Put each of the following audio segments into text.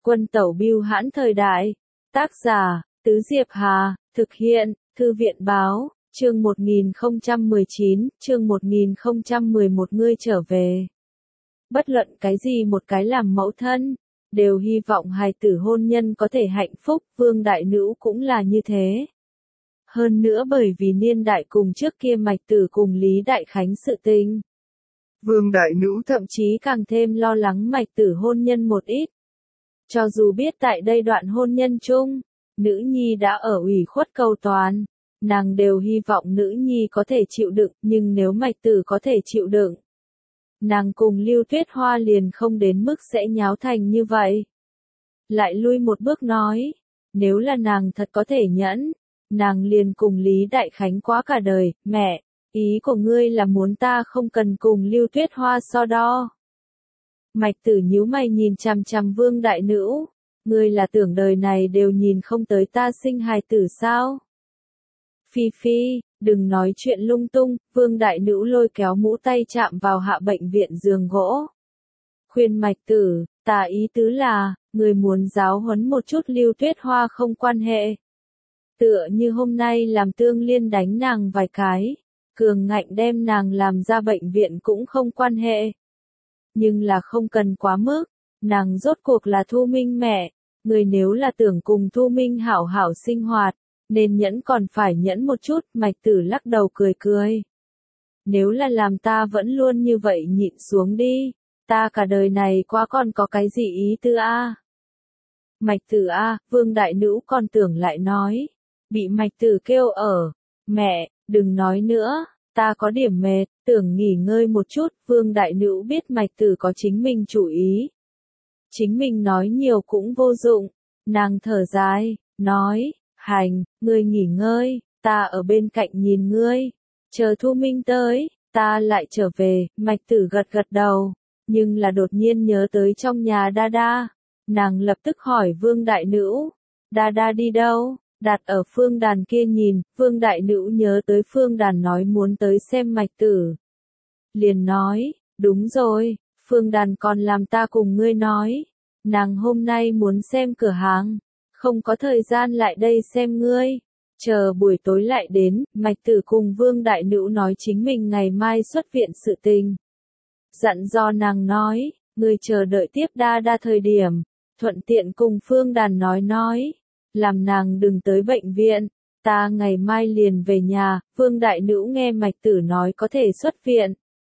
Quân tẩu bưu hãn thời đại. Tác giả, Tứ Diệp Hà, thực hiện, Thư viện báo, chương 1019, chương 1011 ngươi trở về. Bất luận cái gì một cái làm mẫu thân, đều hy vọng hài tử hôn nhân có thể hạnh phúc, Vương Đại Nữ cũng là như thế. Hơn nữa bởi vì niên đại cùng trước kia Mạch Tử cùng Lý Đại Khánh sự tình. Vương Đại Nữ thậm chí càng thêm lo lắng Mạch Tử hôn nhân một ít. Cho dù biết tại đây đoạn hôn nhân chung, nữ nhi đã ở ủy khuất cầu toàn, nàng đều hy vọng nữ nhi có thể chịu đựng, nhưng nếu Mạch Tử có thể chịu đựng, nàng cùng Lưu Tuyết Hoa liền không đến mức sẽ nháo thành như vậy. Lại lui một bước nói, nếu là nàng thật có thể nhẫn, nàng liền cùng Lý Đại Khánh quá cả đời. Mẹ, ý của ngươi là muốn ta không cần cùng Lưu Tuyết Hoa so đo. Mạch Tử nhíu mày nhìn chằm chằm Vương Đại Nữ, ngươi là tưởng đời này đều nhìn không tới ta sinh hài tử sao? Phi Phi, đừng nói chuyện lung tung. Vương Đại Nữ lôi kéo mũ tay chạm vào hạ bệnh viện giường gỗ. Khuyên Mạch Tử, ta ý tứ là, người muốn giáo huấn một chút Lưu Tuyết Hoa không quan hệ. Tựa như hôm nay làm Tương Liên đánh nàng vài cái, cường ngạnh đem nàng làm ra bệnh viện cũng không quan hệ. Nhưng là không cần quá mức, nàng rốt cuộc là Thu Minh mẹ, người nếu là tưởng cùng Thu Minh hảo hảo sinh hoạt, nên nhẫn còn phải nhẫn một chút. Mạch Tử lắc đầu cười cười. Nếu là làm ta vẫn luôn như vậy nhịn xuống đi, ta cả đời này quá còn có cái gì ý tư a? Mạch Tử a, Vương Đại Nữ còn tưởng lại nói, bị Mạch Tử kêu ở, mẹ, đừng nói nữa, ta có điểm mệt, tưởng nghỉ ngơi một chút. Vương Đại Nữ biết Mạch Tử có chính mình chủ ý. Chính mình nói nhiều cũng vô dụng, nàng thở dài, nói, Hành, ngươi nghỉ ngơi, ta ở bên cạnh nhìn ngươi, chờ Thu Minh tới, ta lại trở về. Mạch Tử gật gật đầu, nhưng là đột nhiên nhớ tới trong nhà Đa Đa, nàng lập tức hỏi Vương Đại Nữ, Đa Đa đi đâu? Đặt ở Phương Đàn kia nhìn. Vương Đại Nữ nhớ tới Phương Đàn nói muốn tới xem Mạch Tử, liền nói, đúng rồi, Phương Đàn còn làm ta cùng ngươi nói, nàng hôm nay muốn xem cửa hàng, không có thời gian lại đây xem ngươi, chờ buổi tối lại đến. Mạch Tử cùng Vương Đại Nữ nói chính mình ngày mai xuất viện sự tình. Dặn dò nàng nói, ngươi chờ đợi tiếp Đa Đa thời điểm, thuận tiện cùng Phương Đàn nói, làm nàng đừng tới bệnh viện, ta ngày mai liền về nhà. Vương Đại Nữ nghe Mạch Tử nói có thể xuất viện,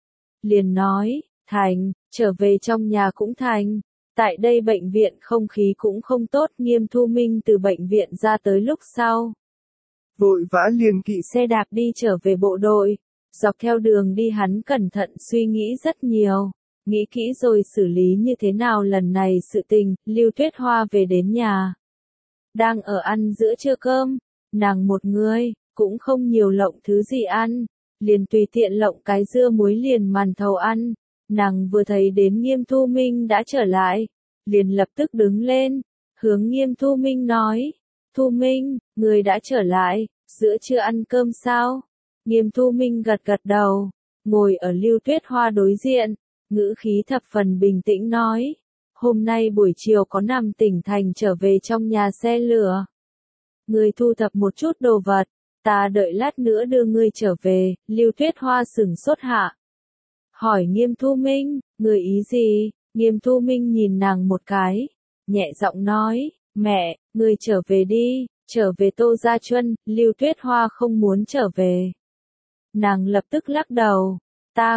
liền nói, thành, trở về trong nhà cũng thành. Tại đây bệnh viện không khí cũng không tốt. Nghiêm Thu Minh từ bệnh viện ra tới lúc sau, vội vã liền kỵ xe đạp đi trở về bộ đội. Dọc theo đường đi hắn cẩn thận suy nghĩ rất nhiều, nghĩ kỹ rồi xử lý như thế nào lần này sự tình. Lưu Tuyết Hoa về đến nhà, đang ở ăn giữa trưa cơm, nàng một người, cũng không nhiều lộng thứ gì ăn, liền tùy tiện lộng cái dưa muối liền màn thầu ăn. Nàng vừa thấy đến Nghiêm Thu Minh đã trở lại, liền lập tức đứng lên, hướng Nghiêm Thu Minh nói, Thu Minh, người đã trở lại, giữa trưa ăn cơm sao? Nghiêm Thu Minh gật gật đầu, ngồi ở Lưu Tuyết Hoa đối diện, ngữ khí thập phần bình tĩnh nói, hôm nay buổi chiều có nằm tỉnh thành trở về trong nhà xe lửa. Ngươi thu thập một chút đồ vật, ta đợi lát nữa đưa ngươi trở về. Lưu Tuyết Hoa sửng sốt hạ, hỏi Nghiêm Thu Minh, người ý gì? Nghiêm Thu Minh nhìn nàng một cái, nhẹ giọng nói, mẹ, ngươi trở về đi, trở về Tô Gia Chuân. Lưu Tuyết Hoa không muốn trở về. Nàng lập tức lắc đầu, ta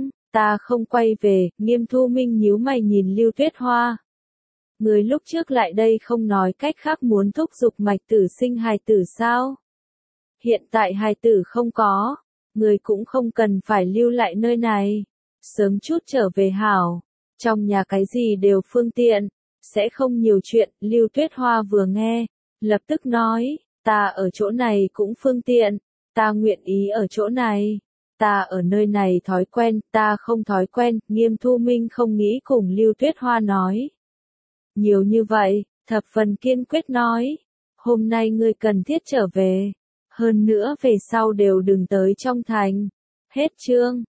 không quay về. Nghiêm Thu Minh nhíu mày nhìn Lưu Tuyết Hoa. Người lúc trước lại đây không nói cách khác muốn thúc giục Mạch Tử sinh hài tử sao? Hiện tại hài tử không có, người cũng không cần phải lưu lại nơi này, sớm chút trở về hảo, trong nhà cái gì đều phương tiện, sẽ không nhiều chuyện. Lưu Tuyết Hoa vừa nghe, lập tức nói, ta ở chỗ này cũng phương tiện, ta nguyện ý ở chỗ này, ta ở nơi này thói quen, ta không thói quen. Nghiêm Thu Minh không nghĩ cùng Lưu Tuyết Hoa nói nhiều như vậy, thập phần kiên quyết nói, hôm nay ngươi cần thiết trở về, hơn nữa về sau đều đừng tới trong thành. Hết chương.